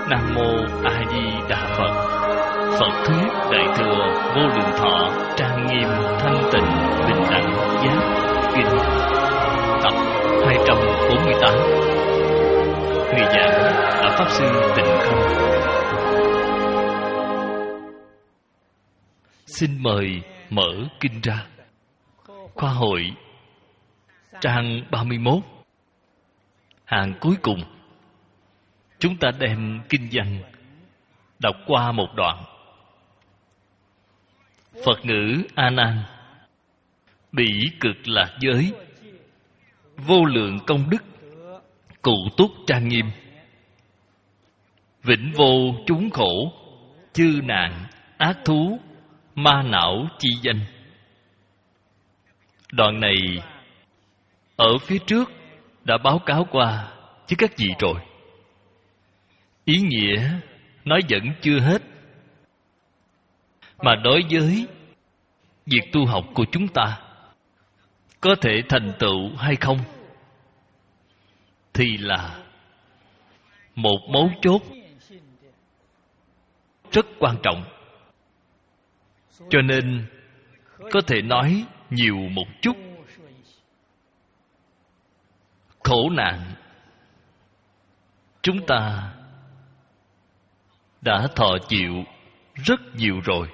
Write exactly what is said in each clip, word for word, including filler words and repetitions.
Nam Mô A Di Đà Phật. Phật thuyết Đại thừa Vô Lượng Thọ trang nghiêm thanh tịnh bình đẳng giác kinh tập hai trăm bốn mươi tám. Người giảng là Pháp Sư Tịnh Không. Xin mời mở kinh ra. Khoa hội trang ba mươi mốt, hàng cuối cùng. Chúng ta đem kinh văn đọc qua một đoạn. Phật ngữ A Nan: bỉ cực lạc giới, vô lượng công đức, cụ túc trang nghiêm, vĩnh vô chúng khổ, chư nạn ác thú, ma não chi danh. Đoạn này ở phía trước đã báo cáo qua với các vị rồi. Ý nghĩa nói vẫn chưa hết, mà đối với việc tu học của chúng ta có thể thành tựu hay không thì là một mấu chốt rất quan trọng. Cho nên có thể nói nhiều một chút. Khổ nạn chúng ta đã thọ chịu rất nhiều rồi.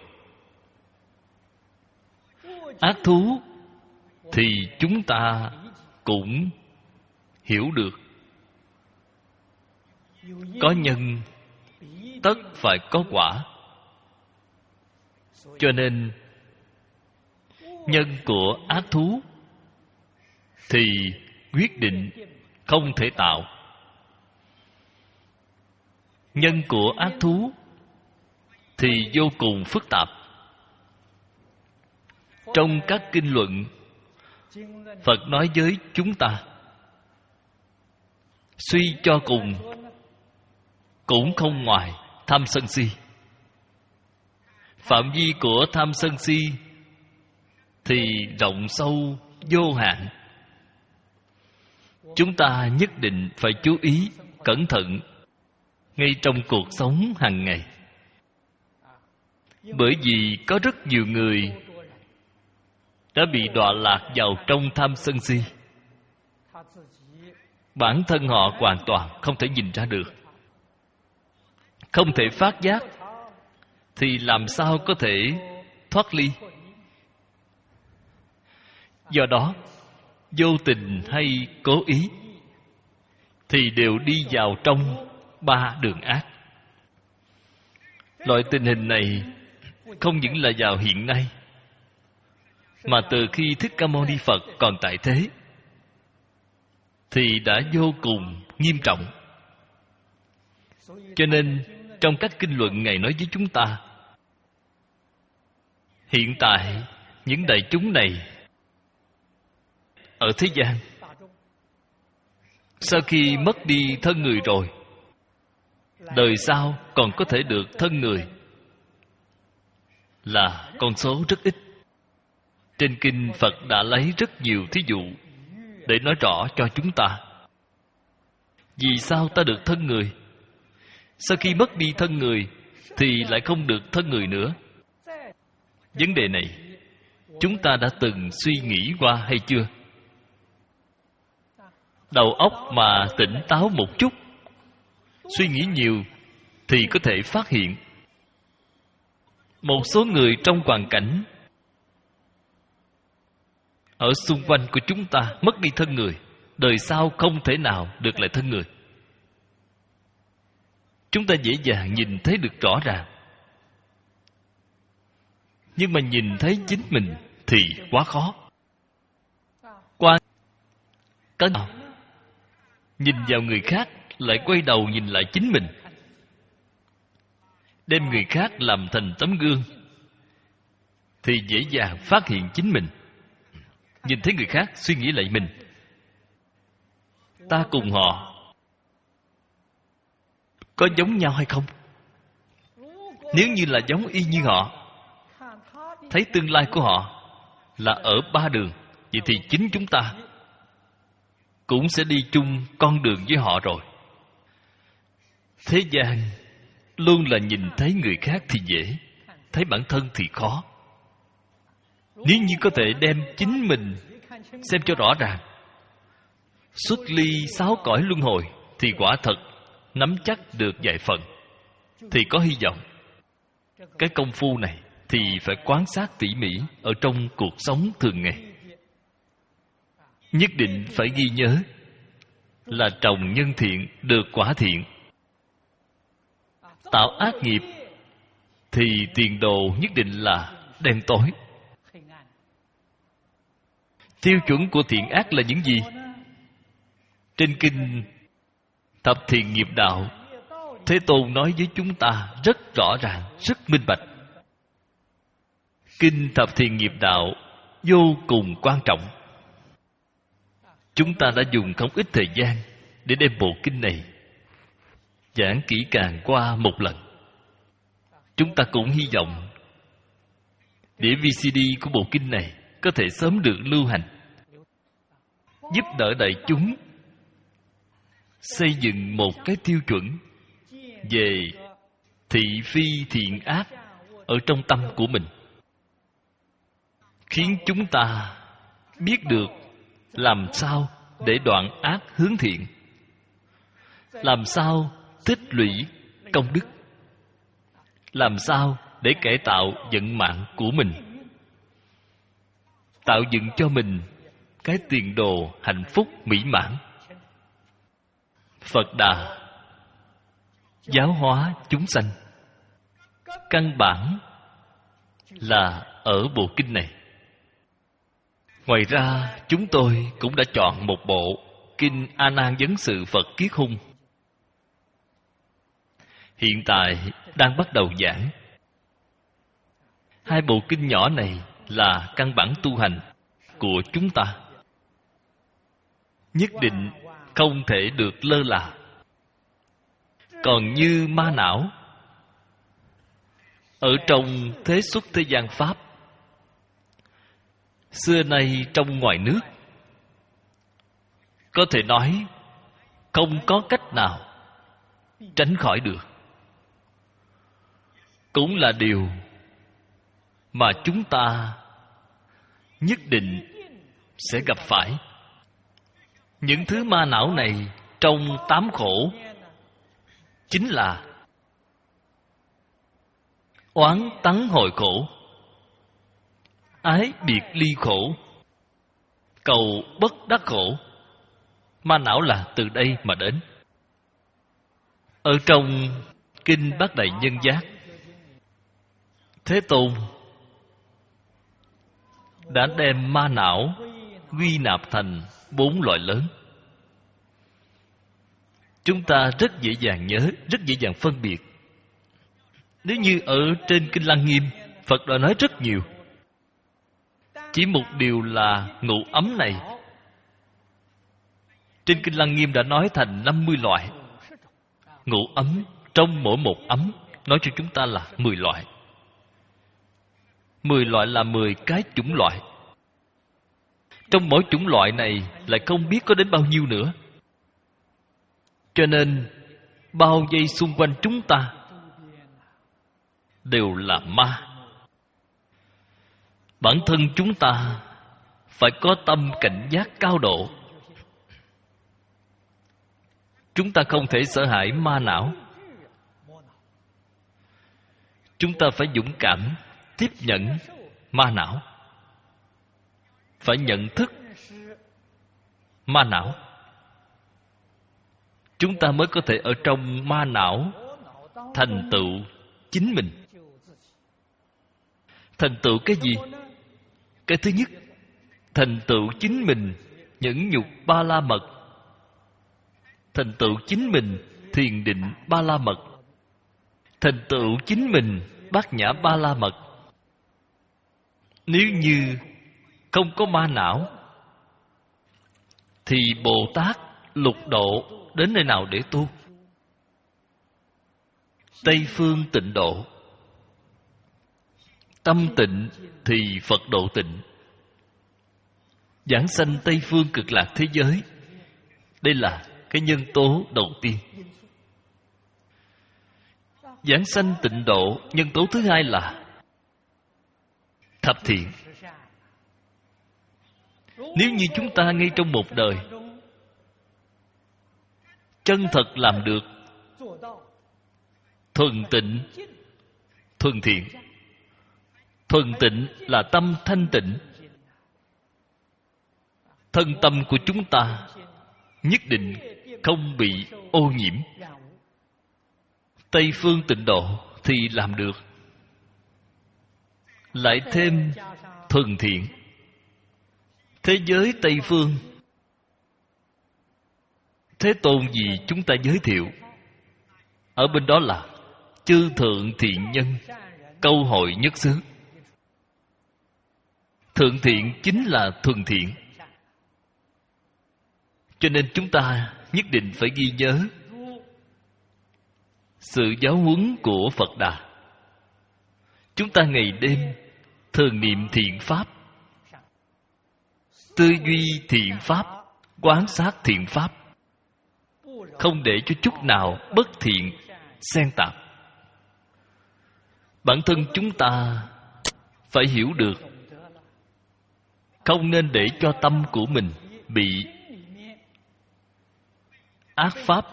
Ác thú thì chúng ta cũng hiểu được. Có nhân tất phải có quả. Cho nên nhân của ác thú thì quyết định không thể tạo. Nhân của ác thú thì vô cùng phức tạp. Trong các kinh luận, Phật nói với chúng ta, suy cho cùng cũng không ngoài tham sân si. Phạm vi của tham sân si thì rộng sâu vô hạn. Chúng ta nhất định phải chú ý cẩn thận ngay trong cuộc sống hàng ngày. Bởi vì có rất nhiều người đã bị đọa lạc vào trong tham sân si. Bản thân họ hoàn toàn không thể nhìn ra được, không thể phát giác, thì làm sao có thể thoát ly? Do đó, vô tình hay cố ý thì đều đi vào trong ba đường ác. Loại tình hình này không những là vào hiện nay, mà từ khi Thích Ca Mâu Ni Phật còn tại thế thì đã vô cùng nghiêm trọng. Cho nên trong các kinh luận Ngài nói với chúng ta, hiện tại những đại chúng này ở thế gian, sau khi mất đi thân người rồi, đời sau còn có thể được thân người là con số rất ít. Trên kinh Phật đã lấy rất nhiều thí dụ để nói rõ cho chúng ta vì sao ta được thân người. Sau khi mất đi thân người thì lại không được thân người nữa. Vấn đề này chúng ta đã từng suy nghĩ qua hay chưa? Đầu óc mà tỉnh táo một chút, suy nghĩ nhiều thì có thể phát hiện một số người trong hoàn cảnh ở xung quanh của chúng ta mất đi thân người, đời sau không thể nào được lại thân người. Chúng ta dễ dàng nhìn thấy được rõ ràng. Nhưng mà nhìn thấy chính mình thì quá khó. Qua cái nào nhìn vào người khác lại quay đầu nhìn lại chính mình, đem người khác làm thành tấm gương thì dễ dàng phát hiện chính mình. Nhìn thấy người khác suy nghĩ lại mình, ta cùng họ có giống nhau hay không? Nếu như là giống y như họ, thấy tương lai của họ là ở ba đường, vậy thì chính chúng ta cũng sẽ đi chung con đường với họ rồi. Thế gian luôn là nhìn thấy người khác thì dễ, thấy bản thân thì khó. Nếu như có thể đem chính mình xem cho rõ ràng, xuất ly sáu cõi luân hồi, thì quả thật nắm chắc được vài phần, thì có hy vọng. Cái công phu này thì phải quan sát tỉ mỉ ở trong cuộc sống thường ngày. Nhất định phải ghi nhớ là trồng nhân thiện được quả thiện, tạo ác nghiệp thì tiền đồ nhất định là đen tối. Tiêu chuẩn của thiện ác là những gì? Trên kinh Thập Thiện Nghiệp Đạo, Thế Tôn nói với chúng ta rất rõ ràng, rất minh bạch. Kinh Thập Thiện Nghiệp Đạo vô cùng quan trọng. Chúng ta đã dùng không ít thời gian để đem bộ kinh này giảng kỹ càng qua một lần. Chúng ta cũng hy vọng đĩa vê xê đê của bộ kinh này có thể sớm được lưu hành, giúp đỡ đại chúng xây dựng một cái tiêu chuẩn về thị phi thiện ác ở trong tâm của mình, khiến chúng ta biết được làm sao để đoạn ác hướng thiện, làm sao tích lũy công đức, làm sao để cải tạo vận mạng của mình, tạo dựng cho mình cái tiền đồ hạnh phúc mỹ mãn. Phật Đà giáo hóa chúng sanh, căn bản là ở bộ kinh này. Ngoài ra, chúng tôi cũng đã chọn một bộ Kinh A Nan Vấn Sự Phật Kiết Hung. Hiện tại đang bắt đầu giảng. Hai bộ kinh nhỏ này là căn bản tu hành của chúng ta, nhất định không thể được lơ là. Còn như ma não, ở trong thế xuất thế gian Pháp, xưa nay trong ngoài nước, có thể nói không có cách nào tránh khỏi được. Cũng là điều mà chúng ta nhất định sẽ gặp phải. Những thứ ma não này trong tám khổ chính là oán tắng hồi khổ, ái biệt ly khổ, cầu bất đắc khổ. Ma não là từ đây mà đến. Ở trong Kinh Bát Đại Nhân Giác, Thế Tôn đã đem ma não quy nạp thành bốn loại lớn. Chúng ta rất dễ dàng nhớ, rất dễ dàng phân biệt. Nếu như ở trên Kinh Lăng Nghiêm, Phật đã nói rất nhiều. Chỉ một điều là ngũ ấm này, trên Kinh Lăng Nghiêm đã nói thành năm mươi loại. Ngũ ấm, trong mỗi một ấm nói cho chúng ta là mười loại. Mười loại là mười cái chủng loại. Trong mỗi chủng loại này lại không biết có đến bao nhiêu nữa. Cho nên bao vây xung quanh chúng ta đều là ma. Bản thân chúng ta phải có tâm cảnh giác cao độ. Chúng ta không thể sợ hãi ma não. Chúng ta phải dũng cảm tiếp nhận ma não, phải nhận thức ma não. Chúng ta mới có thể ở trong ma não thành tựu chính mình. Thành tựu cái gì? Cái thứ nhất, thành tựu chính mình nhẫn nhục ba la mật, thành tựu chính mình thiền định ba la mật, thành tựu chính mình bát nhã ba la mật. Nếu như không có ma não thì Bồ Tát lục độ đến nơi nào để tu? Tây phương tịnh độ. Tâm tịnh thì Phật độ tịnh. Giảng sanh Tây phương cực lạc thế giới, đây là cái nhân tố đầu tiên. Giảng sanh tịnh độ, nhân tố thứ hai là thập thiện. Nếu như chúng ta ngay trong một đời chân thật làm được thuần tịnh, thuần thiện. Thuần tịnh là tâm thanh tịnh. Thân tâm của chúng ta nhất định không bị ô nhiễm. Tây phương tịnh độ thì làm được. Lại thêm thuần thiện. Thế giới Tây phương, Thế Tôn gì chúng ta giới thiệu, ở bên đó là chư thượng thiện nhân, câu hội nhất xứ. Thượng thiện chính là thuần thiện. Cho nên chúng ta nhất định phải ghi nhớ sự giáo huấn của Phật Đà. Chúng ta ngày đêm thường niệm thiện pháp, tư duy thiện pháp, quán sát thiện pháp, không để cho chút nào bất thiện xen tạp. Bản thân chúng ta phải hiểu được, không nên để cho tâm của mình bị ác pháp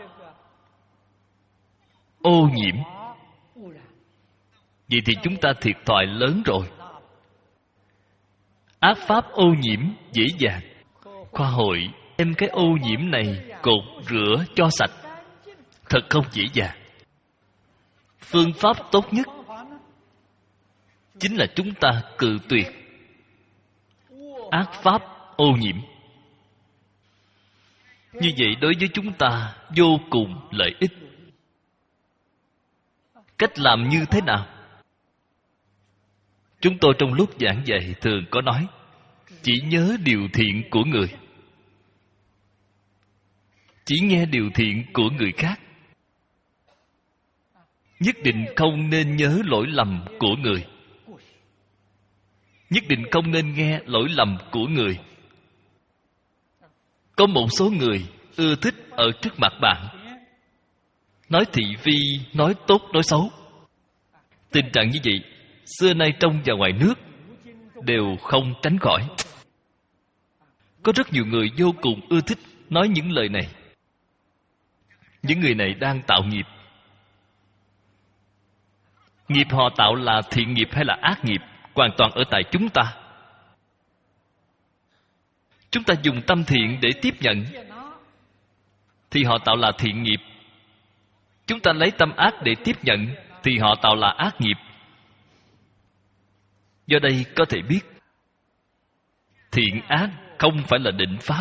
ô nhiễm. Vậy thì chúng ta thiệt thòi lớn rồi. Ác pháp ô nhiễm dễ dàng. Khoa hội đem cái ô nhiễm này cột rửa cho sạch thật không dễ dàng. Phương pháp tốt nhất chính là chúng ta cự tuyệt ác pháp ô nhiễm. Như vậy đối với chúng ta vô cùng lợi ích. Cách làm như thế nào? Chúng tôi trong lúc giảng dạy thường có nói, chỉ nhớ điều thiện của người, chỉ nghe điều thiện của người khác. Nhất định không nên nhớ lỗi lầm của người, nhất định không nên nghe lỗi lầm của người. Có một số người ưa thích ở trước mặt bạn nói thị phi, nói tốt, nói xấu. Tình trạng như vậy xưa nay trong và ngoài nước đều không tránh khỏi. Có rất nhiều người vô cùng ưa thích nói những lời này. Những người này đang tạo nghiệp. Nghiệp họ tạo là thiện nghiệp hay là ác nghiệp, hoàn toàn ở tại chúng ta. Chúng ta dùng tâm thiện để tiếp nhận thì họ tạo là thiện nghiệp. Chúng ta lấy tâm ác để tiếp nhận thì họ tạo là ác nghiệp. Do đây có thể biết, thiện ác không phải là định pháp,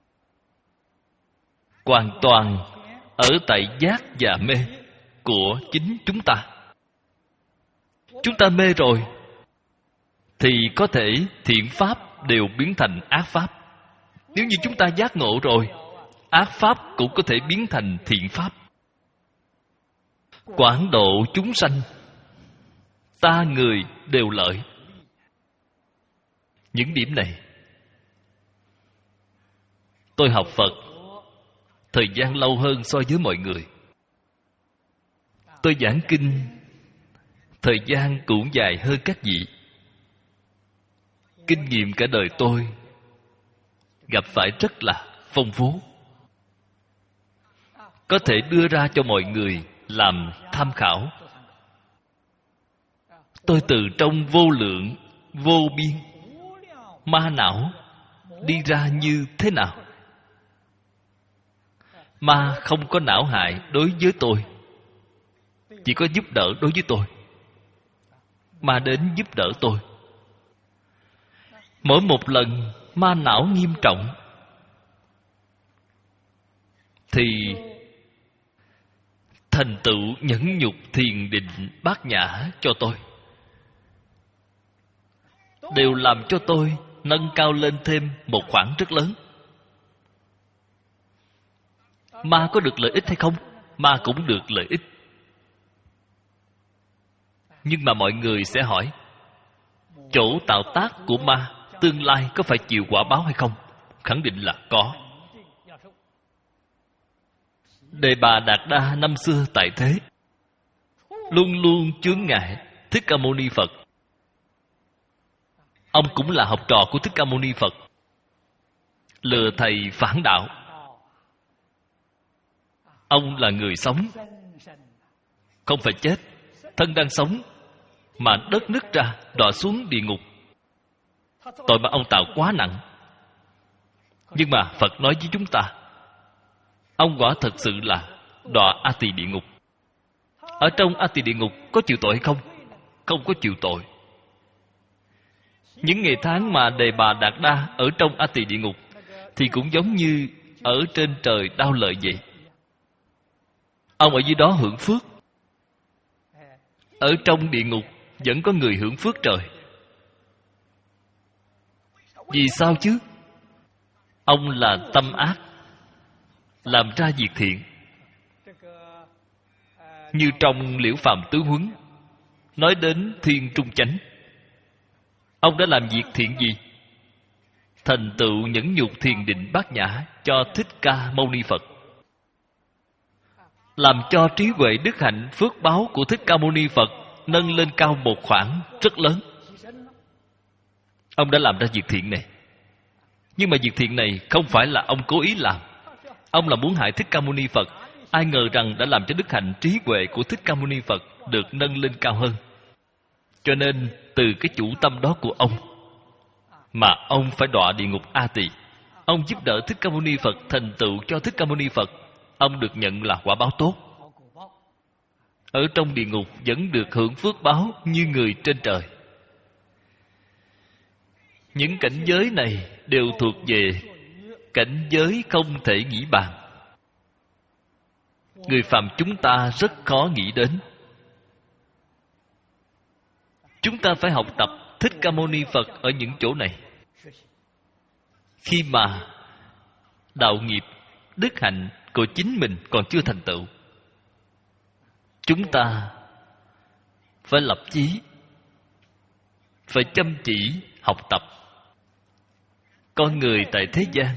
hoàn toàn ở tại giác và mê của chính chúng ta. Chúng ta mê rồi thì có thể thiện pháp đều biến thành ác pháp. Nếu như chúng ta giác ngộ rồi, ác pháp cũng có thể biến thành thiện pháp. Quảng độ chúng sanh, ta người đều lợi. Những điểm này tôi học Phật thời gian lâu hơn so với mọi người. Tôi giảng kinh thời gian cũng dài hơn các vị. Kinh nghiệm cả đời tôi gặp phải rất là phong phú, có thể đưa ra cho mọi người làm tham khảo. Tôi từ trong vô lượng, vô biên ma não đi ra như thế nào. Ma không có não hại đối với tôi, chỉ có giúp đỡ đối với tôi. Ma đến giúp đỡ tôi. Mỗi một lần ma não nghiêm trọng thì thành tựu nhẫn nhục thiền định bát nhã cho tôi, đều làm cho tôi nâng cao lên thêm một khoảng rất lớn. Ma có được lợi ích hay không? Ma cũng được lợi ích. Nhưng mà mọi người sẽ hỏi, chỗ tạo tác của ma tương lai có phải chịu quả báo hay không? Khẳng định là có. Đề Bà Đạt Đa năm xưa tại thế, luôn luôn chướng ngại Thích Ca Mâu Ni Phật. Ông cũng là học trò của Thích Ca Mâu Ni Phật, lừa thầy phản đạo. Ông là người sống, không phải chết, thân đang sống mà đất nứt ra đọa xuống địa ngục. Tội mà ông tạo quá nặng. Nhưng mà Phật nói với chúng ta, ông quả thật sự là đọa A Tỳ địa ngục. Ở trong A Tỳ địa ngục có chịu tội hay không? Không có chịu tội. Những ngày tháng mà Đề Bà Đạt Đa ở trong A Tỳ địa ngục thì cũng giống như ở trên trời đau lợi vậy. Ông ở dưới đó hưởng phước. Ở trong địa ngục vẫn có người hưởng phước trời. Vì sao chứ? Ông là tâm ác, làm ra việc thiện. Như trong Liễu Phàm Tứ Huấn nói đến Thiên Trung Chánh, ông đã làm việc thiện gì? Thành tựu nhẫn nhục thiền định bát nhã cho Thích Ca Mâu Ni Phật, làm cho trí huệ đức hạnh phước báo của Thích Ca Mâu Ni Phật nâng lên cao một khoảng rất lớn. Ông đã làm ra việc thiện này. Nhưng mà việc thiện này không phải là ông cố ý làm. Ông là muốn hại Thích Ca Mâu Ni Phật. Ai ngờ rằng đã làm cho đức hạnh trí huệ của Thích Ca Mâu Ni Phật được nâng lên cao hơn. Cho nên từ cái chủ tâm đó của ông mà ông phải đọa địa ngục A Tỳ. Ông giúp đỡ Thích Ca Mâu Ni Phật thành tựu cho Thích Ca Mâu Ni Phật, ông được nhận là quả báo tốt. Ở trong địa ngục vẫn được hưởng phước báo như người trên trời. Những cảnh giới này đều thuộc về cảnh giới không thể nghĩ bàn. Người phàm chúng ta rất khó nghĩ đến. Chúng ta phải học tập Thích Ca Mâu Ni Phật ở những chỗ này. Khi mà đạo nghiệp, đức hạnh của chính mình còn chưa thành tựu, chúng ta phải lập chí, phải chăm chỉ học tập. Con người tại thế gian,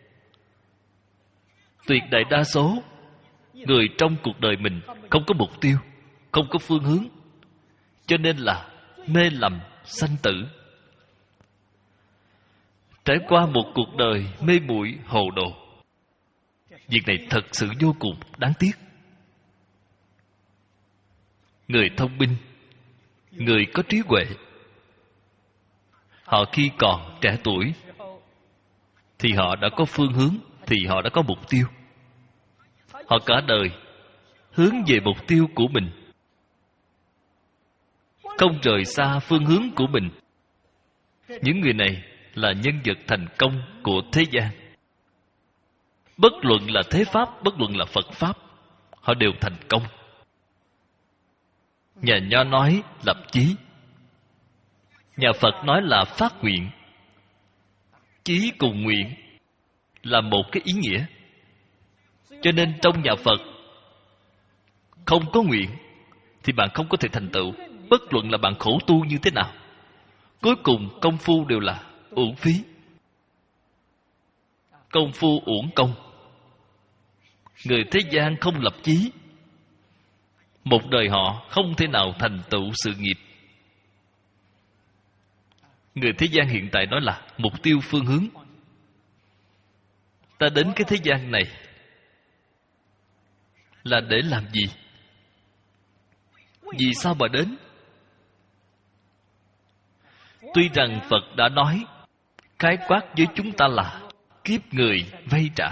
tuyệt đại đa số người trong cuộc đời mình không có mục tiêu, không có phương hướng, cho nên là mê lầm sanh tử, trải qua một cuộc đời mê muội hồ đồ. Việc này thật sự vô cùng đáng tiếc. Người thông minh, người có trí huệ, họ khi còn trẻ tuổi thì họ đã có phương hướng, thì họ đã có mục tiêu. Họ cả đời hướng về mục tiêu của mình, không rời xa phương hướng của mình. Những người này là nhân vật thành công của thế gian. Bất luận là thế pháp, bất luận là Phật pháp, họ đều thành công. Nhà Nho nói lập chí, nhà Phật nói là phát nguyện. Chí cùng nguyện là một cái ý nghĩa. Cho nên trong nhà Phật không có nguyện thì bạn không có thể thành tựu. Bất luận là bạn khổ tu như thế nào, cuối cùng công phu đều là uổng phí. Công phu uổng công. Người thế gian không lập chí, một đời họ không thể nào thành tựu sự nghiệp. Người thế gian hiện tại nói là mục tiêu phương hướng. Ta đến cái thế gian này là để làm gì? Vì sao mà đến? Tuy rằng Phật đã nói khái quát với chúng ta là kiếp người vay trả.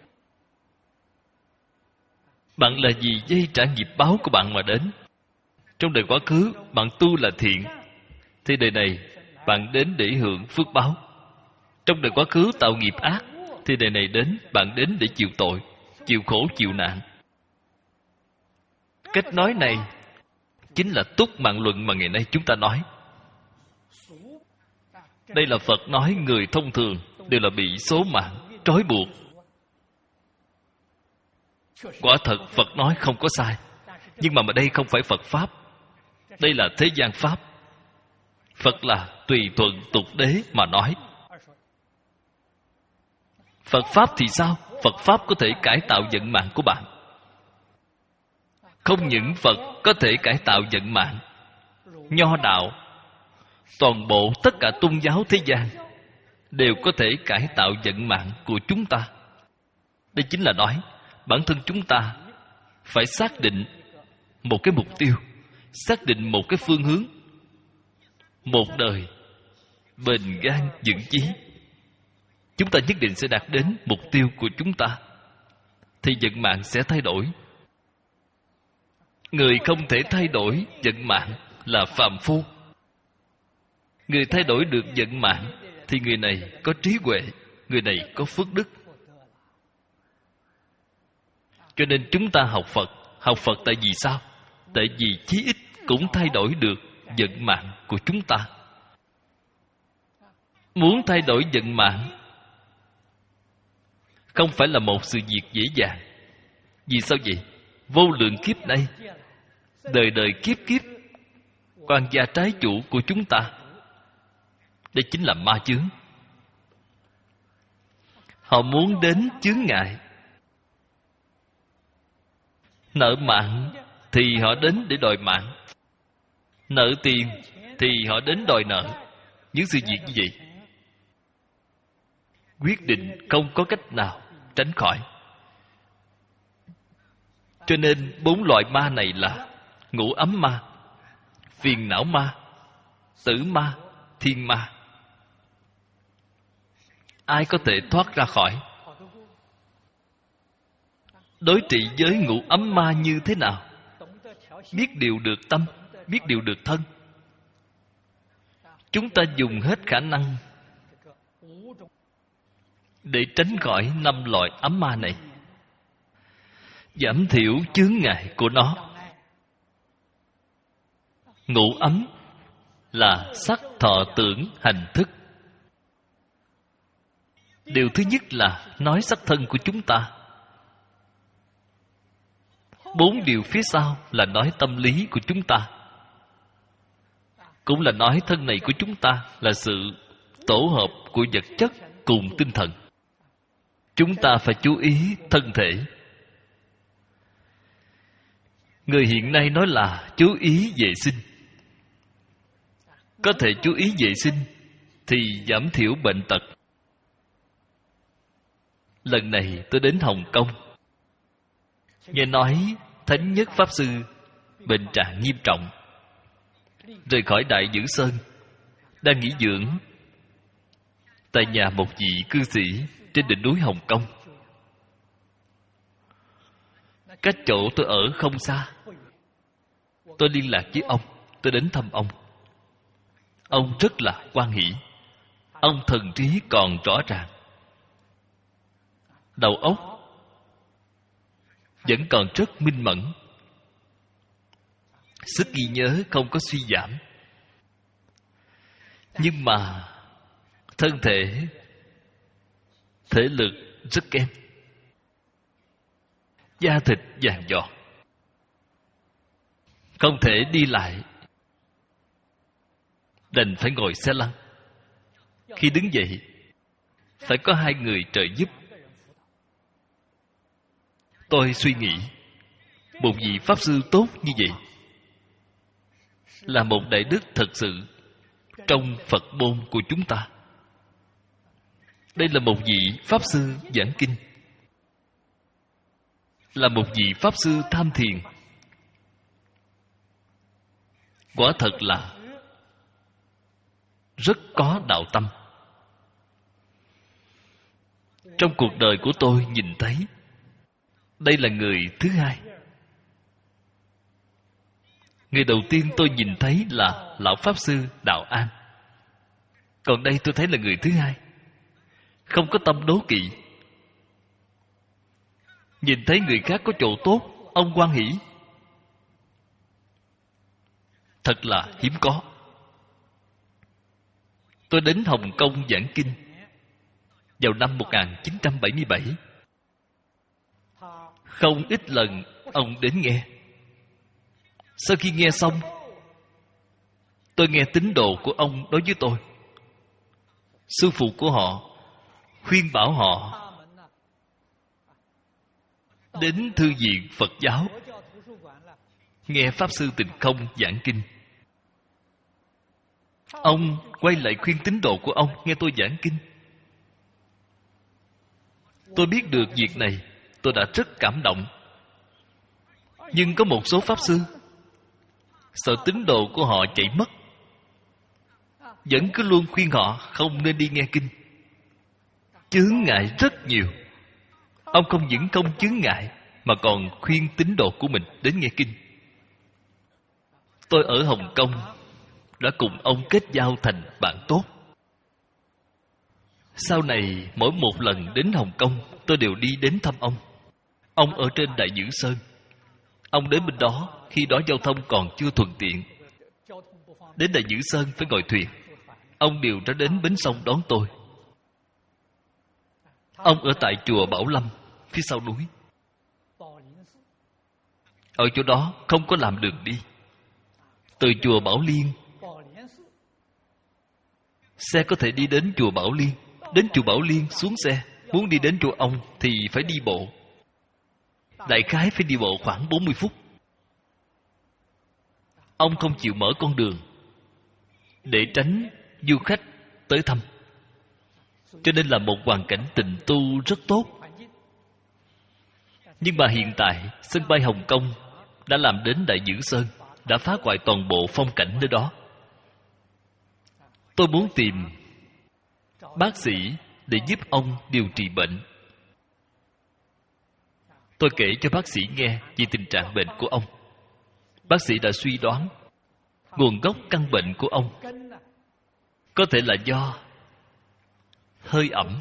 Bạn là vì vay trả nghiệp báo của bạn mà đến. Trong đời quá khứ bạn tu là thiện, thì đời này bạn đến để hưởng phước báo. Trong đời quá khứ tạo nghiệp ác, thì đời này đến bạn đến để chịu tội, chịu khổ chịu nạn. Cách nói này chính là túc mạng luận mà ngày nay chúng ta nói. Đây là Phật nói người thông thường đều là bị số mạng trói buộc. Quả thật Phật nói không có sai. Nhưng mà mà đây không phải Phật Pháp, đây là thế gian Pháp. Phật là tùy thuận tục đế mà nói. Phật Pháp thì sao? Phật Pháp có thể cải tạo vận mạng của bạn. Không những Phật có thể cải tạo vận mạng, Nho đạo, toàn bộ tất cả tôn giáo thế gian đều có thể cải tạo vận mạng của chúng ta. Đây chính là nói bản thân chúng ta phải xác định một cái mục tiêu, xác định một cái phương hướng, một đời bền gan vững chí. Chúng ta nhất định sẽ đạt đến mục tiêu của chúng ta, thì vận mạng sẽ thay đổi. Người không thể thay đổi vận mạng là phàm phu. Người thay đổi được vận mạng thì người này có trí huệ, người này có phước đức. Cho nên chúng ta học Phật. Học Phật tại vì sao? Tại vì chí ít cũng thay đổi được vận mạng của chúng ta. Muốn thay đổi vận mạng không phải là một sự việc dễ dàng. Vì sao vậy? Vô lượng kiếp nay, đời đời kiếp kiếp, quan gia trái chủ của chúng ta, đây chính là ma chướng. Họ muốn đến chướng ngại. Nợ mạng thì họ đến để đòi mạng, nợ tiền thì họ đến đòi nợ. Những sự việc như vậy quyết định không có cách nào tránh khỏi. Cho nên bốn loại ma này là ngũ ấm ma, phiền não ma, tử ma, thiên ma. Ai có thể thoát ra khỏi? Đối trị với ngũ ấm ma như thế nào? Biết điều được tâm, biết điều được thân. Chúng ta dùng hết khả năng để tránh khỏi năm loại ấm ma này, giảm thiểu chướng ngại của nó. Ngũ ấm là sắc, thọ, tưởng, hành, thức. Điều thứ nhất là nói sắc thân của chúng ta. Bốn điều phía sau là nói tâm lý của chúng ta, cũng là nói thân này của chúng ta là sự tổ hợp của vật chất cùng tinh thần. Chúng ta phải chú ý thân thể. Người hiện nay nói là chú ý vệ sinh. Có thể chú ý vệ sinh thì giảm thiểu bệnh tật. Lần này tôi đến Hồng Kông, nghe nói Thánh Nhất Pháp Sư bệnh trạng nghiêm trọng, rời khỏi Đại Dữ Sơn, đang nghỉ dưỡng tại nhà một vị cư sĩ trên đỉnh núi Hồng Kông. Cách chỗ tôi ở không xa. Tôi liên lạc với ông, tôi đến thăm ông. Ông rất là hoan hỷ. Ông thần trí còn rõ ràng, đầu óc vẫn còn rất minh mẫn, sức ghi nhớ không có suy giảm. Nhưng mà thân thể, thể lực rất kém, da thịt vàng giọt, không thể đi lại, đành phải ngồi xe lăn. Khi đứng dậy phải có hai người trợ giúp. Tôi suy nghĩ, một vị Pháp Sư tốt như vậy là một đại đức thật sự trong Phật môn của chúng ta. Đây là một vị Pháp Sư giảng kinh, là một vị Pháp Sư tham thiền. Quả thật là rất có đạo tâm. Trong cuộc đời của tôi nhìn thấy đây là người thứ hai. Người đầu tiên tôi nhìn thấy là Lão Pháp Sư Đạo An. Còn đây tôi thấy là người thứ hai. Không có tâm đố kỵ. Nhìn thấy người khác có chỗ tốt, ông hoan hỷ. Thật là hiếm có. Tôi đến Hồng Kông giảng kinh vào năm một nghìn chín trăm bảy mươi bảy. Không ít lần ông đến nghe. Sau khi nghe xong, tôi nghe tín đồ của ông đối với tôi. Sư phụ của họ khuyên bảo họ đến thư viện Phật giáo nghe Pháp Sư Tịnh Không giảng kinh. Ông quay lại khuyên tín đồ của ông nghe tôi giảng kinh. Tôi biết được việc này, tôi đã rất cảm động. Nhưng có một số Pháp Sư sợ tín đồ của họ chạy mất, vẫn cứ luôn khuyên họ không nên đi nghe kinh. Chướng ngại rất nhiều. Ông không những không chướng ngại, mà còn khuyên tín đồ của mình đến nghe kinh. Tôi ở Hồng Kông đã cùng ông kết giao thành bạn tốt. Sau này mỗi một lần đến Hồng Kông, tôi đều đi đến thăm ông. Ông ở trên Đại Dữ Sơn. Ông đến bên đó khi đó giao thông còn chưa thuận tiện. Đến Đại Dữ Sơn phải ngồi thuyền. Ông đều đã đến bến sông đón tôi. Ông ở tại chùa Bảo Lâm, phía sau núi. Ở chỗ đó không có làm đường đi. Từ chùa Bảo Liên, xe có thể đi đến chùa Bảo Liên. Đến chùa Bảo Liên xuống xe. Muốn đi đến chùa ông thì phải đi bộ. Đại khái phải đi bộ khoảng bốn mươi phút. Ông không chịu mở con đường để tránh du khách tới thăm. Cho nên là một hoàn cảnh tịnh tu rất tốt. Nhưng mà hiện tại sân bay Hồng Kông đã làm đến Đại Dữ Sơn, đã phá hoại toàn bộ phong cảnh nơi đó. Tôi muốn tìm bác sĩ để giúp ông điều trị bệnh. Tôi kể cho bác sĩ nghe về tình trạng bệnh của ông. Bác sĩ đã suy đoán nguồn gốc căn bệnh của ông có thể là do hơi ẩm,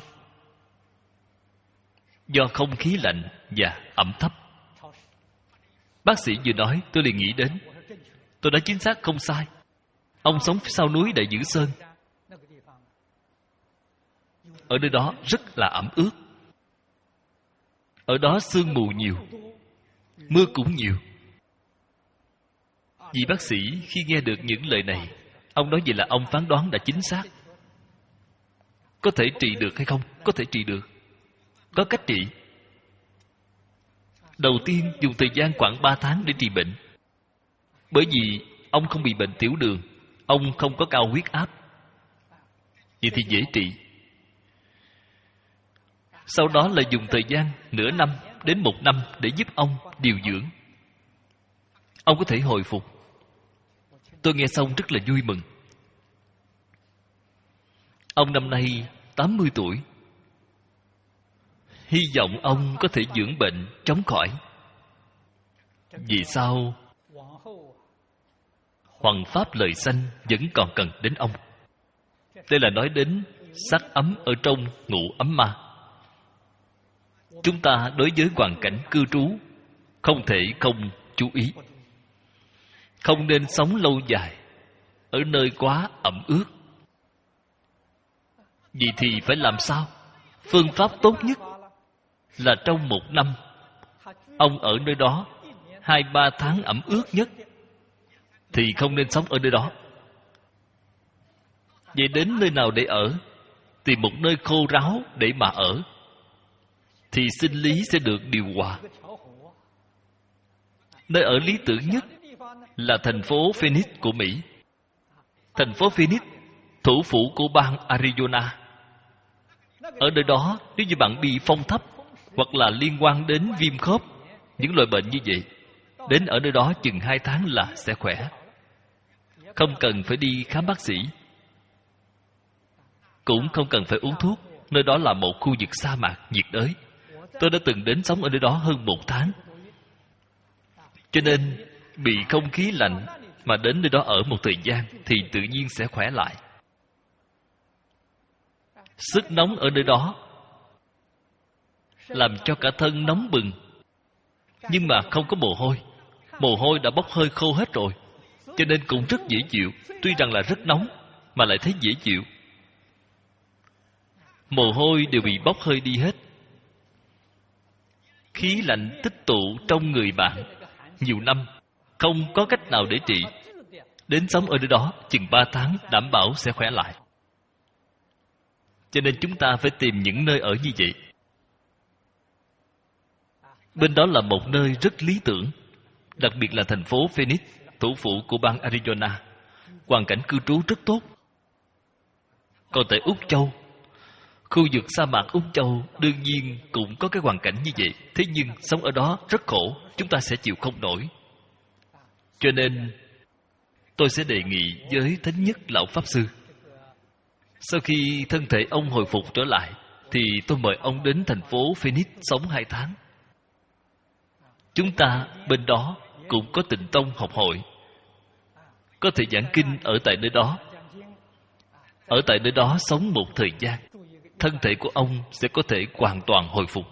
do không khí lạnh và ẩm thấp. Bác sĩ vừa nói tôi liền nghĩ đến. Tôi đã chính xác không sai. Ông sống phía sau núi Đại Dữ Sơn. Ở nơi đó rất là ẩm ướt. Ở đó sương mù nhiều, mưa cũng nhiều. Vị bác sĩ khi nghe được những lời này, ông nói vậy là ông phán đoán đã chính xác. Có thể trị được hay không? Có thể trị được. Có cách trị. Đầu tiên dùng thời gian khoảng ba tháng để trị bệnh. Bởi vì ông không bị bệnh tiểu đường, ông không có cao huyết áp. Vậy thì dễ trị. Sau đó là dùng thời gian nửa năm đến một năm để giúp ông điều dưỡng. Ông có thể hồi phục. Tôi nghe xong rất là vui mừng. Ông năm nay tám mươi tuổi. Hy vọng ông có thể dưỡng bệnh chống khỏi. Vì sao Hoằng Pháp lời sanh vẫn còn cần đến ông? Đây là nói đến sắc ấm ở trong ngũ ấm ma. Chúng ta đối với hoàn cảnh cư trú không thể không chú ý. Không nên sống lâu dài ở nơi quá ẩm ướt. Vậy thì phải làm sao? Phương pháp tốt nhất là trong một năm ông ở nơi đó hai ba tháng ẩm ướt nhất thì không nên sống ở nơi đó. Vậy đến nơi nào để ở? Tìm một nơi khô ráo để mà ở, thì sinh lý sẽ được điều hòa. Nơi ở lý tưởng nhất là thành phố Phoenix của Mỹ. Thành phố Phoenix, thủ phủ của bang Arizona. Ở nơi đó, nếu như bạn bị phong thấp hoặc là liên quan đến viêm khớp, những loại bệnh như vậy, đến ở nơi đó chừng hai tháng là sẽ khỏe. Không cần phải đi khám bác sĩ, cũng không cần phải uống thuốc. Nơi đó là một khu vực sa mạc nhiệt đới. Tôi đã từng đến sống ở nơi đó hơn một tháng. Cho nên bị không khí lạnh mà đến nơi đó ở một thời gian thì tự nhiên sẽ khỏe lại. Sức nóng ở nơi đó làm cho cả thân nóng bừng, nhưng mà không có mồ hôi. Mồ hôi đã bốc hơi khô hết rồi, cho nên cũng rất dễ chịu. Tuy rằng là rất nóng mà lại thấy dễ chịu. Mồ hôi đều bị bốc hơi đi hết. Khí lạnh tích tụ trong người bạn nhiều năm, không có cách nào để trị. Đến sống ở nơi đó chừng ba tháng đảm bảo sẽ khỏe lại. Cho nên chúng ta phải tìm những nơi ở như vậy. Bên đó là một nơi rất lý tưởng. Đặc biệt là thành phố Phoenix, thủ phủ của bang Arizona, hoàn cảnh cư trú rất tốt. Còn tại Úc Châu, khu vực sa mạc Úc Châu đương nhiên cũng có cái hoàn cảnh như vậy. Thế nhưng sống ở đó rất khổ, chúng ta sẽ chịu không nổi. Cho nên tôi sẽ đề nghị với Thánh Nhất Lão Pháp Sư, sau khi thân thể ông hồi phục trở lại, thì tôi mời ông đến thành phố Phoenix sống hai tháng. Chúng ta bên đó cũng có Tịnh Tông học hội, có thể giảng kinh ở tại nơi đó. Ở tại nơi đó sống một thời gian, thân thể của ông sẽ có thể hoàn toàn hồi phục.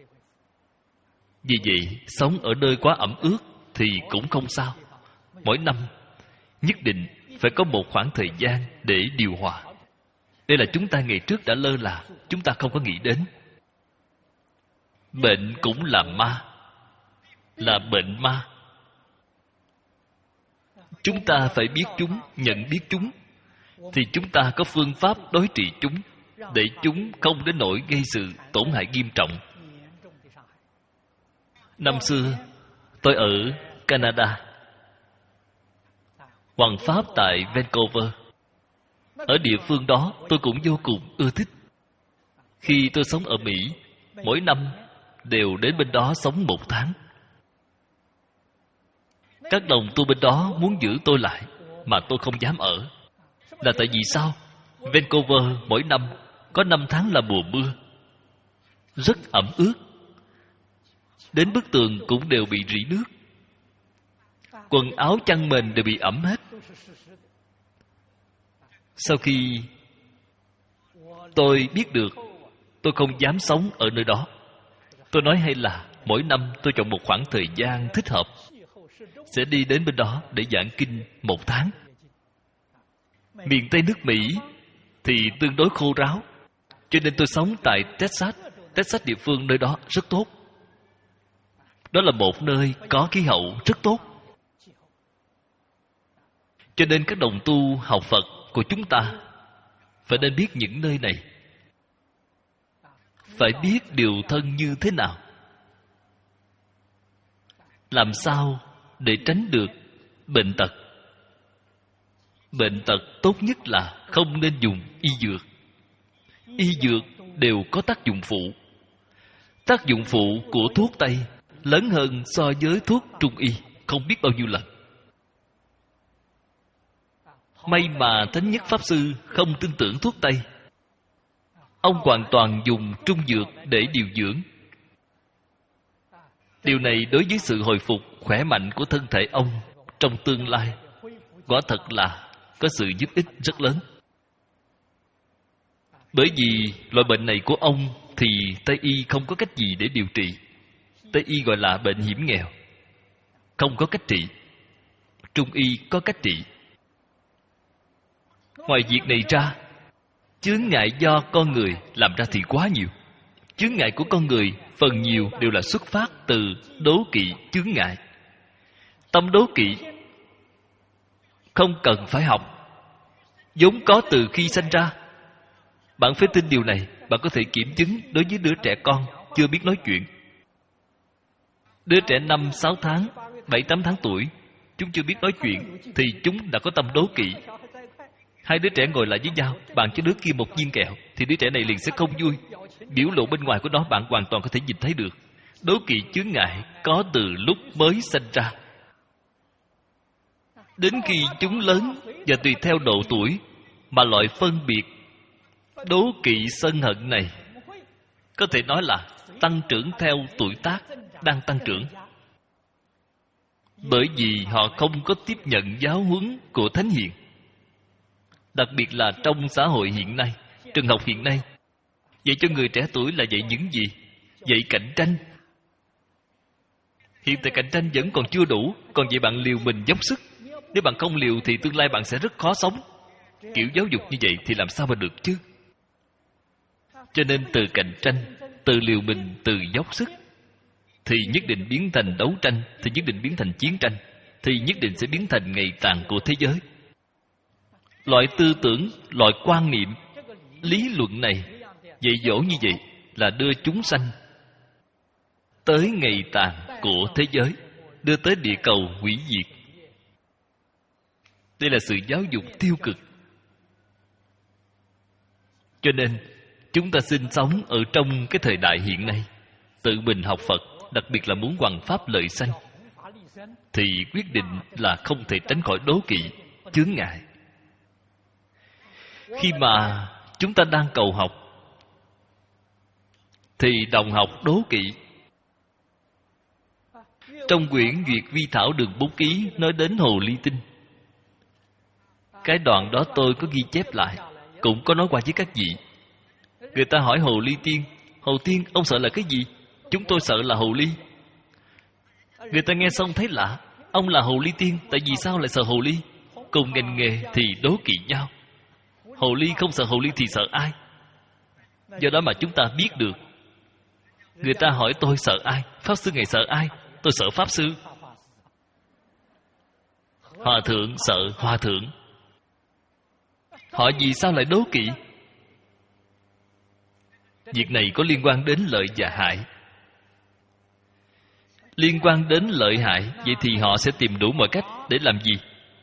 Vì vậy, sống ở nơi quá ẩm ướt thì cũng không sao. Mỗi năm nhất định phải có một khoảng thời gian để điều hòa. Đây là chúng ta ngày trước đã lơ là, chúng ta không có nghĩ đến. Bệnh cũng là ma, là bệnh ma. Chúng ta phải biết chúng, nhận biết chúng, thì chúng ta có phương pháp đối trị chúng, để chúng không đến nỗi gây sự tổn hại nghiêm trọng. Năm xưa tôi ở Canada, Hoàng Pháp tại Vancouver. Ở địa phương đó tôi cũng vô cùng ưa thích. Khi tôi sống ở Mỹ, mỗi năm đều đến bên đó sống một tháng. Các đồng tu bên đó muốn giữ tôi lại, mà tôi không dám ở. Là tại vì sao? Vancouver mỗi năm có năm tháng là mùa mưa, rất ẩm ướt, đến bức tường cũng đều bị rỉ nước, quần áo chăn mền đều bị ẩm hết. Sau khi tôi biết được, tôi không dám sống ở nơi đó. Tôi nói hay là mỗi năm tôi chọn một khoảng thời gian thích hợp, sẽ đi đến bên đó để giảng kinh một tháng. Miền Tây nước Mỹ thì tương đối khô ráo, cho nên tôi sống tại Texas. Texas địa phương nơi đó rất tốt. Đó là một nơi có khí hậu rất tốt. Cho nên các đồng tu học Phật của chúng ta phải nên biết những nơi này, phải biết điều thân như thế nào, làm sao để tránh được bệnh tật. Bệnh tật tốt nhất là không nên dùng y dược. Y dược đều có tác dụng phụ. Tác dụng phụ của thuốc Tây lớn hơn so với thuốc Trung Y không biết bao nhiêu lần. May mà Thánh Nhất Pháp Sư không tin tưởng thuốc Tây. Ông hoàn toàn dùng trung dược để điều dưỡng. Điều này đối với sự hồi phục khỏe mạnh của thân thể ông trong tương lai, quả thật là có sự giúp ích rất lớn. Bởi vì loại bệnh này của ông thì Tây Y không có cách gì để điều trị. Tây Y gọi là bệnh hiểm nghèo, không có cách trị. Trung Y có cách trị. Ngoài việc này ra, chướng ngại do con người làm ra thì quá nhiều. Chướng ngại của con người phần nhiều đều là xuất phát từ đố kỵ chướng ngại. Tâm đố kỵ không cần phải học, vốn có từ khi sanh ra. Bạn phải tin điều này. Bạn có thể kiểm chứng đối với đứa trẻ con chưa biết nói chuyện. Đứa trẻ năm, sáu tháng, bảy, tám tháng tuổi, chúng chưa biết nói chuyện, thì chúng đã có tâm đố kỵ. Hai đứa trẻ ngồi lại với nhau, bạn cho đứa kia một viên kẹo, thì đứa trẻ này liền sẽ không vui. Biểu lộ bên ngoài của nó bạn hoàn toàn có thể nhìn thấy được. Đố kỵ chướng ngại có từ lúc mới sanh ra. Đến khi chúng lớn và tùy theo độ tuổi mà loại phân biệt đố kỵ sân hận này có thể nói là tăng trưởng theo tuổi tác đang tăng trưởng. Bởi vì họ không có tiếp nhận giáo huấn của Thánh Hiền. Đặc biệt là trong xã hội hiện nay, trường học hiện nay, dạy cho người trẻ tuổi là dạy những gì? Dạy cạnh tranh. Hiện tại cạnh tranh vẫn còn chưa đủ, còn vậy bạn liều mình dốc sức. Nếu bạn không liều thì tương lai bạn sẽ rất khó sống. Kiểu giáo dục như vậy thì làm sao mà được chứ? Cho nên từ cạnh tranh, từ liều mình, từ dốc sức, thì nhất định biến thành đấu tranh, thì nhất định biến thành chiến tranh, thì nhất định sẽ biến thành ngày tàn của thế giới. Loại tư tưởng, loại quan niệm, lý luận này dạy dỗ như vậy là đưa chúng sanh tới ngày tàn của thế giới. đưa tới địa cầu hủy diệt. Đây là sự giáo dục tiêu cực. Cho nên chúng ta sinh sống ở trong cái thời đại hiện nay, tự mình học Phật, đặc biệt là muốn hoằng pháp lợi sanh, thì quyết định là không thể tránh khỏi đố kỵ, chướng ngại. Khi mà chúng ta đang cầu học, thì đồng học đố kỵ. Trong quyển Duyệt Vi Thảo Đường Bốn Ký nói đến hồ ly tinh. Cái đoạn đó tôi có ghi chép lại, cũng có nói qua với các vị. Người ta hỏi hồ ly tiên: Hồ tiên, ông sợ là cái gì? Chúng tôi sợ là hồ ly. Người ta nghe xong thấy lạ, ông là hồ ly tiên, tại vì sao lại sợ hồ ly? Cùng ngành nghề thì đố kỵ nhau. Hồ ly không sợ hồ ly thì sợ ai? Do đó mà chúng ta biết được. Người ta hỏi tôi sợ ai? Pháp sư ngài sợ ai? Tôi sợ Pháp sư. Hòa thượng sợ hòa thượng. Họ vì sao lại đố kỵ? Việc này có liên quan đến lợi và hại. Liên quan đến lợi hại, vậy thì họ sẽ tìm đủ mọi cách để làm gì?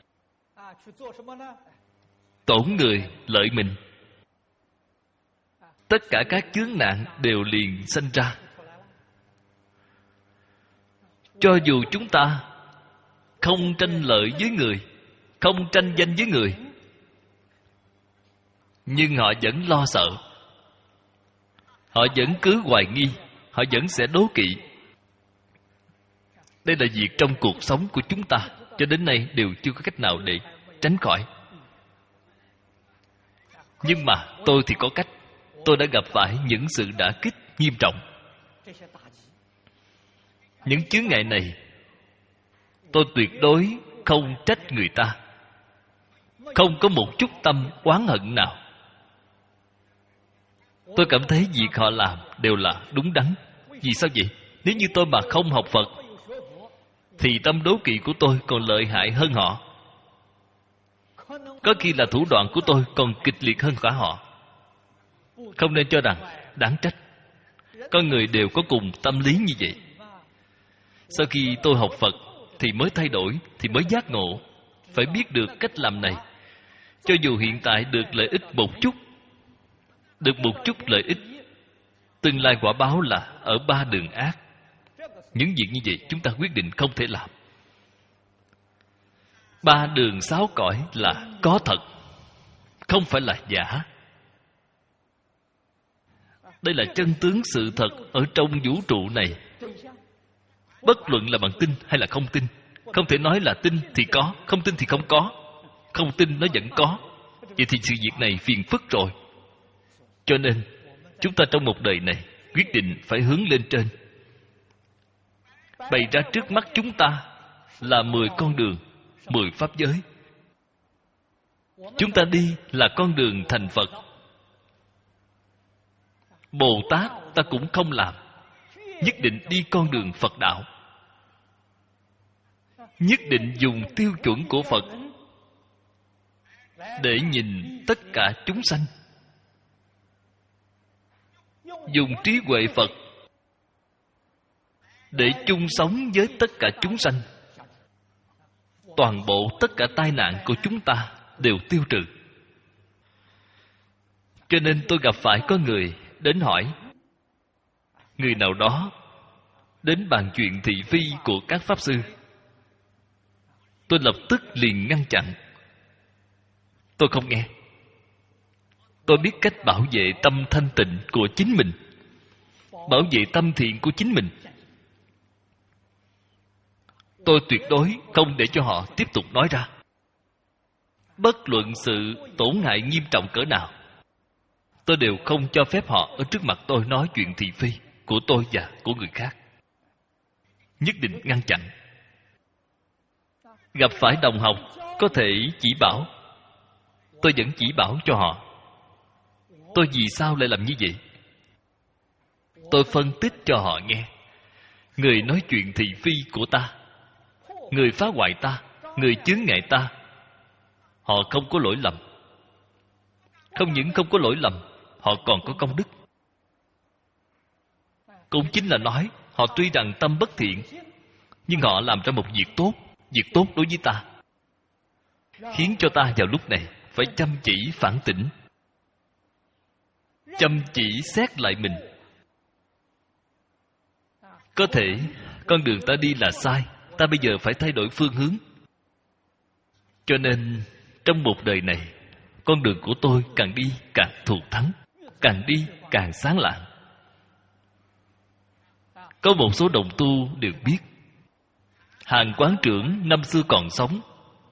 Tổn người, lợi mình. Tất cả các chướng nạn đều liền sanh ra. Cho dù chúng ta không tranh lợi với người, không tranh danh với người, nhưng họ vẫn lo sợ. Họ vẫn cứ hoài nghi, họ vẫn sẽ đố kỵ. Đây là việc trong cuộc sống của chúng ta, cho đến nay đều chưa có cách nào để tránh khỏi. Nhưng mà tôi thì có cách. Tôi đã gặp phải những sự đả kích nghiêm trọng. Những chướng ngại này, tôi tuyệt đối không trách người ta, không có một chút tâm oán hận nào. Tôi cảm thấy việc họ làm đều là đúng đắn. Vì sao vậy? Nếu như tôi mà không học Phật, thì tâm đố kỵ của tôi còn lợi hại hơn họ. Có khi là thủ đoạn của tôi còn kịch liệt hơn cả họ. Không nên cho rằng đáng trách. Con người đều có cùng tâm lý như vậy. Sau khi tôi học Phật thì mới thay đổi, thì mới giác ngộ. Phải biết được cách làm này. Cho dù hiện tại được lợi ích một chút, được một chút lợi ích, tương lai quả báo là ở ba đường ác. Những việc như vậy chúng ta quyết định không thể làm. Ba đường sáu cõi là có thật, không phải là giả. Đây là chân tướng sự thật ở trong vũ trụ này. Bất luận là bạn tin hay là không tin, không thể nói là tin thì có, không tin thì không có. Không tin nó vẫn có. Vậy thì sự việc này phiền phức rồi. Cho nên chúng ta trong một đời này quyết định phải hướng lên trên. Bày ra trước mắt chúng ta là mười con đường, mười pháp giới. Chúng ta đi là con đường thành Phật. Bồ Tát ta cũng không làm, nhất định đi con đường Phật đạo. Nhất định dùng tiêu chuẩn của Phật để nhìn tất cả chúng sanh. Dùng trí huệ Phật để chung sống với tất cả chúng sanh. Toàn bộ tất cả tai nạn của chúng ta đều tiêu trừ. Cho nên tôi gặp phải có người đến hỏi. Người nào đó đến bàn chuyện thị phi của các pháp sư. Tôi lập tức liền ngăn chặn. Tôi không nghe. Tôi biết cách bảo vệ tâm thanh tịnh của chính mình, bảo vệ tâm thiện của chính mình. Tôi tuyệt đối không để cho họ tiếp tục nói ra. Bất luận sự tổn hại nghiêm trọng cỡ nào, tôi đều không cho phép họ ở trước mặt tôi nói chuyện thị phi của tôi và của người khác. Nhất định ngăn chặn. Gặp phải đồng học có thể chỉ bảo, tôi vẫn chỉ bảo cho họ. Tôi vì sao lại làm như vậy? Tôi phân tích cho họ nghe. Người nói chuyện thị phi của ta, người phá hoại ta, người chướng ngại ta, họ không có lỗi lầm. Không những không có lỗi lầm, họ còn có công đức. Cũng chính là nói, họ tuy rằng tâm bất thiện, nhưng họ làm ra một việc tốt, việc tốt đối với ta, khiến cho ta vào lúc này phải chăm chỉ phản tỉnh, chăm chỉ xét lại mình. Có thể con đường ta đi là sai, ta bây giờ phải thay đổi phương hướng. Cho nên trong một đời này, con đường của tôi càng đi càng thù thắng, càng đi càng sáng lạng. Có một số đồng tu đều biết, Hàn quán trưởng năm xưa còn sống,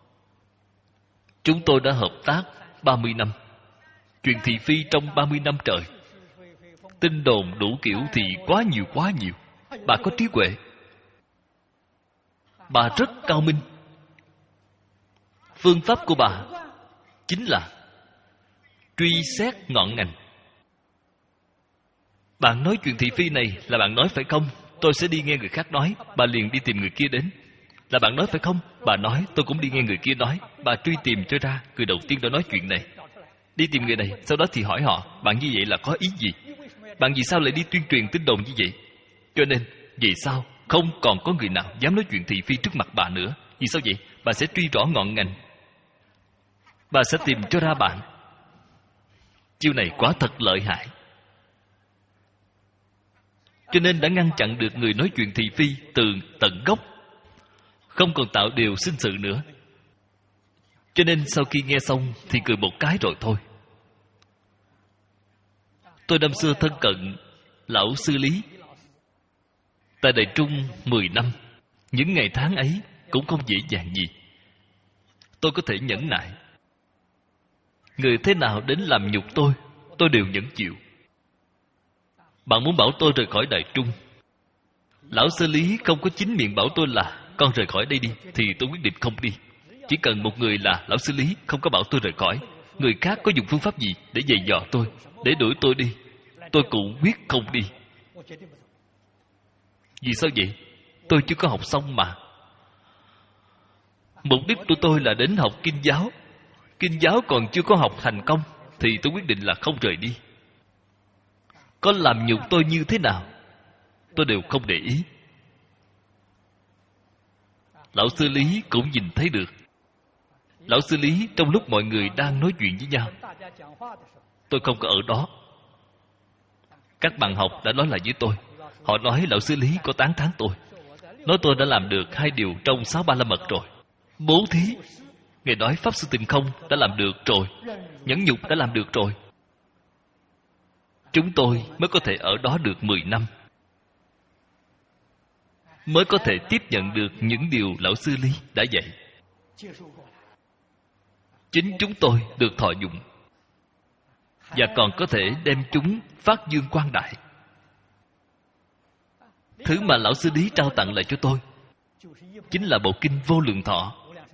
chúng tôi đã hợp tác ba mươi năm, chuyện thị phi trong ba mươi năm trời. Tin đồn đủ kiểu thì quá nhiều quá nhiều. Bà có trí huệ, bà rất cao minh. Phương pháp của bà chính là truy xét ngọn ngành. Bạn nói chuyện thị phi này là bạn nói phải không? Tôi sẽ đi nghe người khác nói. Bà liền đi tìm người kia đến. Là bạn nói phải không? Bà nói, tôi cũng đi nghe người kia nói. Bà truy tìm cho ra người đầu tiên đã nói chuyện này. Đi tìm người này, sau đó thì hỏi họ, bạn như vậy là có ý gì? Bạn vì sao lại đi tuyên truyền tin đồn như vậy? Cho nên, vì sao không còn có người nào dám nói chuyện thị phi trước mặt bà nữa? Vì sao vậy? Bà sẽ truy rõ ngọn ngành, bà sẽ tìm cho ra bạn. Chiêu này quả thật lợi hại. Cho nên đã ngăn chặn được người nói chuyện thị phi từ tận gốc, không còn tạo điều sinh sự nữa. Cho nên sau khi nghe xong thì cười một cái rồi thôi. Tôi năm xưa thân cận lão sư Lý tại Đại Trung mười năm. Những ngày tháng ấy cũng không dễ dàng gì. Tôi có thể nhẫn nại. Người thế nào đến làm nhục tôi, tôi đều nhẫn chịu. Bạn muốn bảo tôi rời khỏi Đại Trung, lão sư Lý không có chính miệng bảo tôi là con rời khỏi đây đi, thì tôi quyết định không đi. Chỉ cần một người là lão sư Lý không có bảo tôi rời khỏi, người khác có dùng phương pháp gì để dày dò tôi, để đuổi tôi đi, tôi cũng quyết không đi. Vì sao vậy? Tôi chưa có học xong mà. Mục đích của tôi là đến học kinh giáo. Kinh giáo còn chưa có học thành công, thì tôi quyết định là không rời đi. Có làm nhục tôi như thế nào, tôi đều không để ý. Lão sư Lý cũng nhìn thấy được. Lão sư Lý trong lúc mọi người đang nói chuyện với nhau, tôi không có ở đó. Các bạn học đã nói lại với tôi. Họ nói lão sư Lý có tán thán tôi, nói tôi đã làm được hai điều trong sáu ba la mật rồi. Bố thí, Ngài nói Pháp Sư Tình Không đã làm được rồi, nhẫn nhục đã làm được rồi. Chúng tôi mới có thể ở đó được mười năm, mới có thể tiếp nhận được những điều lão sư Lý đã dạy. Chính chúng tôi được thọ dụng, và còn có thể đem chúng phát dương quang đại. Thứ mà lão sư Lý trao tặng lại cho tôi chính là bộ kinh Vô Lượng Thọ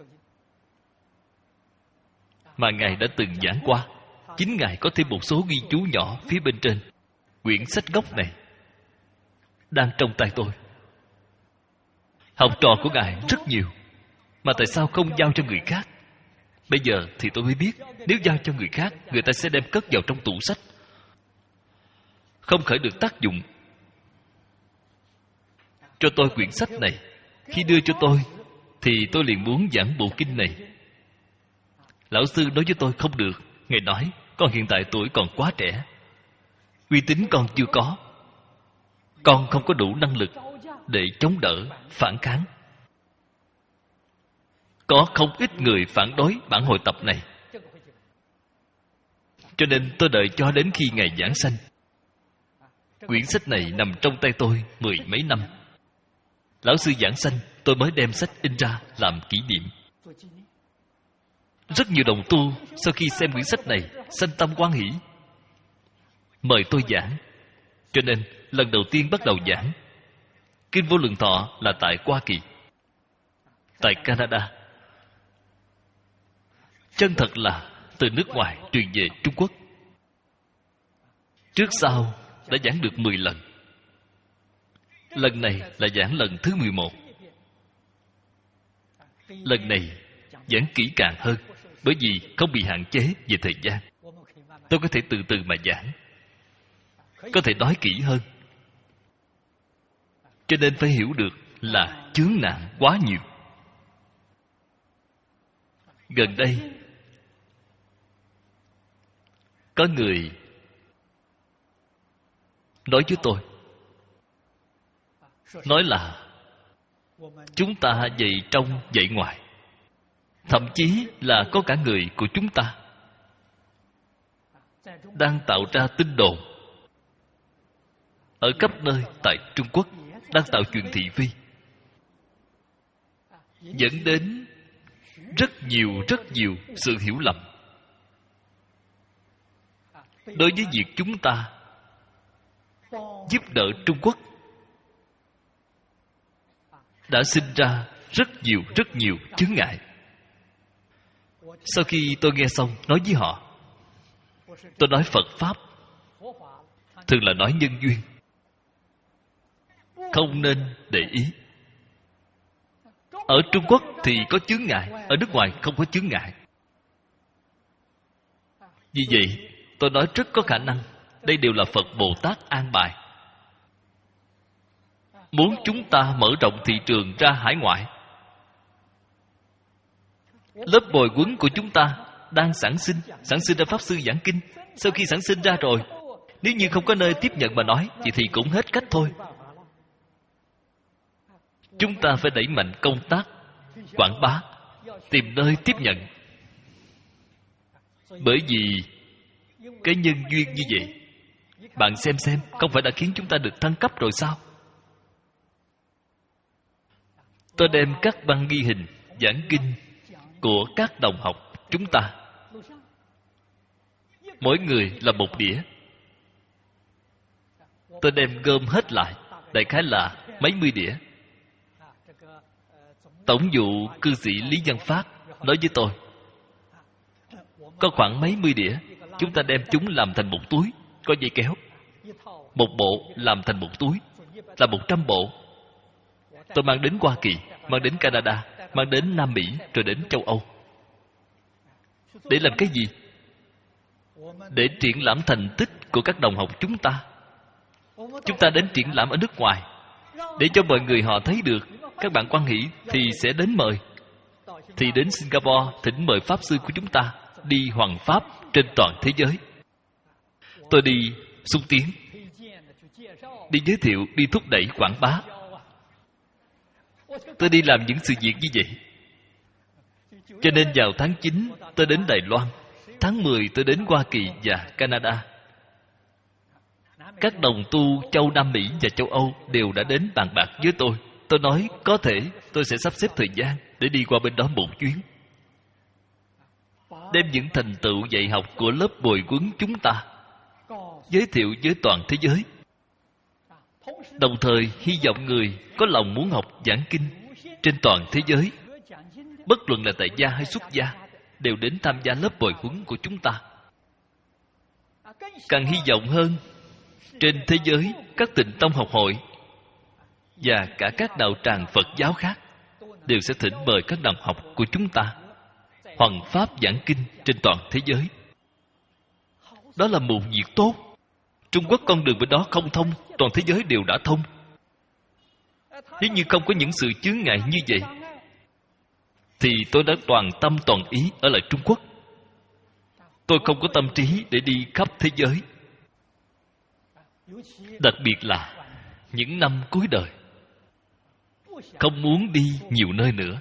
mà Ngài đã từng giảng qua. Chính Ngài có thêm một số ghi chú nhỏ phía bên trên. Quyển sách gốc này đang trong tay tôi. Học trò của Ngài rất nhiều, mà tại sao không giao cho người khác? Bây giờ thì tôi mới biết, nếu giao cho người khác, người ta sẽ đem cất vào trong tủ sách, không khởi được tác dụng. Cho tôi quyển sách này. Khi đưa cho tôi thì tôi liền muốn giảng bộ kinh này. Lão sư nói với tôi không được. Ngài nói, con hiện tại tuổi còn quá trẻ, uy tín con chưa có, con không có đủ năng lực để chống đỡ, phản kháng. Có không ít người phản đối bản hội tập này. Cho nên tôi đợi cho đến khi Ngài giảng sanh. Quyển sách này nằm trong tay tôi mười mấy năm. Lão sư giảng sanh, tôi mới đem sách in ra làm kỷ niệm. Rất nhiều đồng tu sau khi xem quyển sách này sanh tâm hoan hỷ, mời tôi giảng. Cho nên lần đầu tiên bắt đầu giảng kinh Vô Lượng Thọ là tại Hoa Kỳ, tại Canada. Chân thật là từ nước ngoài truyền về Trung Quốc. Trước sau đã giảng được mười lần. Lần này là giảng lần thứ mười một. Lần này giảng kỹ càng hơn, bởi vì không bị hạn chế về thời gian. Tôi có thể từ từ mà giảng, có thể nói kỹ hơn. Cho nên phải hiểu được là chướng nạn quá nhiều. Gần đây có người nói với tôi, nói là chúng ta dạy trong dạy ngoài, thậm chí là có cả người của chúng ta đang tạo ra tin đồn ở khắp nơi tại Trung Quốc, đang tạo chuyện thị phi, dẫn đến rất nhiều rất nhiều sự hiểu lầm đối với việc chúng ta giúp đỡ Trung Quốc. Đã sinh ra rất nhiều rất nhiều chướng ngại. Sau khi tôi nghe xong, nói với họ, tôi nói Phật Pháp thường là nói nhân duyên, không nên để ý. Ở Trung Quốc thì có chướng ngại, ở nước ngoài không có chướng ngại. Vì vậy tôi nói rất có khả năng đây đều là Phật Bồ Tát an bài, muốn chúng ta mở rộng thị trường ra hải ngoại. Lớp bồi huấn của chúng ta đang sản sinh, sản sinh ra Pháp Sư giảng kinh. Sau khi sản sinh ra rồi, nếu như không có nơi tiếp nhận mà nói, vậy thì cũng hết cách thôi. Chúng ta phải đẩy mạnh công tác quảng bá, tìm nơi tiếp nhận. Bởi vì cái nhân duyên như vậy, bạn xem xem, không phải đã khiến chúng ta được thăng cấp rồi sao? Tôi đem các băng ghi hình giảng kinh của các đồng học chúng ta, mỗi người là một đĩa. Tôi đem gom hết lại, đại khái là mấy mươi đĩa. Tổng vụ cư sĩ Lý Văn Phát nói với tôi, có khoảng mấy mươi đĩa, chúng ta đem chúng làm thành một túi, có dây kéo. Một bộ làm thành một túi, là một trăm bộ. Tôi mang đến Hoa Kỳ, mang đến Canada, mang đến Nam Mỹ, rồi đến châu Âu. Để làm cái gì? Để triển lãm thành tích của các đồng học chúng ta. Chúng ta đến triển lãm ở nước ngoài, để cho mọi người họ thấy được. Các bạn quan hỷ thì sẽ đến mời. Thì đến Singapore thỉnh mời Pháp Sư của chúng ta đi hoằng Pháp trên toàn thế giới. Tôi đi xúc tiến, đi giới thiệu, đi thúc đẩy quảng bá. Tôi đi làm những sự việc như vậy. Cho nên vào tháng chín tôi đến Đài Loan, tháng mười tôi đến Hoa Kỳ và Canada. Các đồng tu châu Nam Mỹ và châu Âu đều đã đến bàn bạc với tôi. Tôi nói có thể tôi sẽ sắp xếp thời gian để đi qua bên đó một chuyến, đem những thành tựu dạy học của lớp bồi huấn chúng ta giới thiệu với toàn thế giới. Đồng thời hy vọng người có lòng muốn học giảng kinh trên toàn thế giới, bất luận là tại gia hay xuất gia, đều đến tham gia lớp bồi huấn của chúng ta. Càng hy vọng hơn, trên thế giới các tịnh tông học hội và cả các đạo tràng Phật giáo khác đều sẽ thỉnh mời các đồng học của chúng ta hoằng pháp giảng kinh trên toàn thế giới. Đó là một việc tốt. Trung Quốc con đường bên đó không thông, toàn thế giới đều đã thông. Nếu như không có những sự chướng ngại như vậy, thì tôi đã toàn tâm toàn ý ở lại Trung Quốc. Tôi không có tâm trí để đi khắp thế giới. Đặc biệt là những năm cuối đời, không muốn đi nhiều nơi nữa.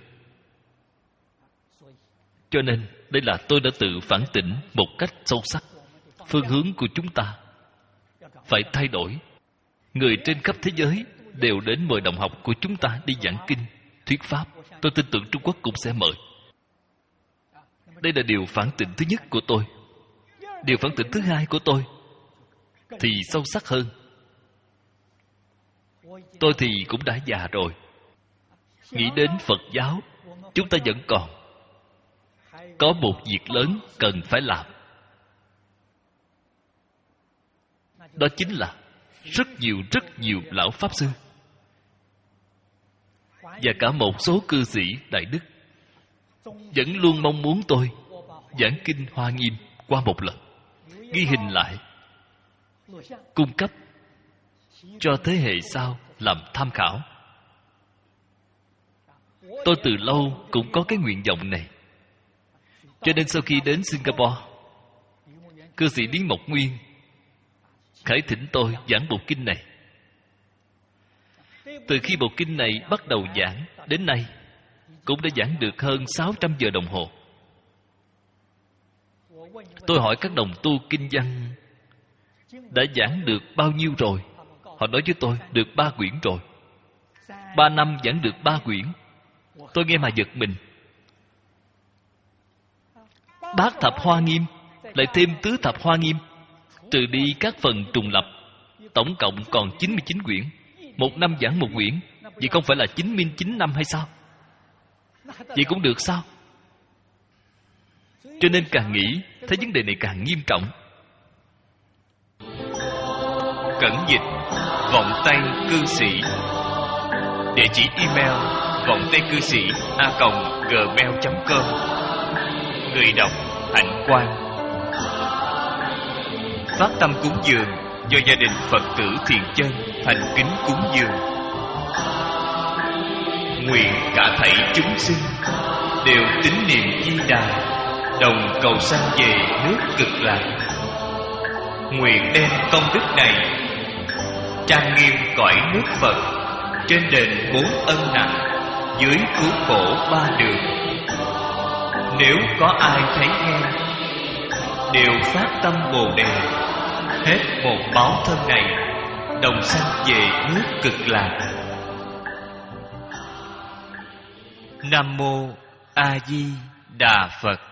Cho nên đây là tôi đã tự phản tỉnh một cách sâu sắc. Phương hướng của chúng ta phải thay đổi. Người trên khắp thế giới đều đến mời đồng học của chúng ta đi giảng kinh, thuyết pháp. Tôi tin tưởng Trung Quốc cũng sẽ mời. Đây là điều phản tỉnh thứ nhất của tôi. Điều phản tỉnh thứ hai của tôi thì sâu sắc hơn. Tôi thì cũng đã già rồi. Nghĩ đến Phật giáo, chúng ta vẫn còn có một việc lớn cần phải làm. Đó chính là rất nhiều rất nhiều lão Pháp Sư và cả một số cư sĩ Đại Đức vẫn luôn mong muốn tôi giảng kinh Hoa Nghiêm qua một lần, ghi hình lại, cung cấp cho thế hệ sau làm tham khảo. Tôi từ lâu cũng có cái nguyện vọng này. Cho nên sau khi đến Singapore, cư sĩ Lý Mộc Nguyên khải thỉnh tôi giảng bộ kinh này. Từ khi bộ kinh này bắt đầu giảng đến nay, cũng đã giảng được hơn sáu trăm giờ đồng hồ. Tôi hỏi các đồng tu kinh văn đã giảng được bao nhiêu rồi. Họ nói với tôi được ba quyển rồi. Ba năm giảng được ba quyển. Tôi nghe mà giật mình. Bát thập hoa nghiêm lại thêm tứ thập hoa nghiêm, trừ đi các phần trùng lập, tổng cộng còn chín mươi chín quyển. Một năm giảng một quyển, vậy không phải là chín mươi chín năm hay sao? Vậy cũng được sao? Cho nên càng nghĩ thấy vấn đề này càng nghiêm trọng. Cẩn dịch vọng tây cư sĩ. Địa chỉ email vọng tây cư sĩ a còng gmail chấm com. Người đọc Hạnh Quang. Phát tâm cúng dường do gia đình Phật tử Thiền Chân thành kính cúng dường. Nguyện cả thảy chúng sinh đều tín niệm Di Đà, đồng cầu sanh về nước Cực Lạc. Nguyện đem công đức này trang nghiêm cõi nước Phật, trên đền bốn ân nặng, dưới cứu khổ ba đường. Nếu có ai thấy nghe, đều phát tâm Bồ Đề, hết một báo thân này, đồng sanh về nước Cực Lạc. Nam mô A Di Đà Phật.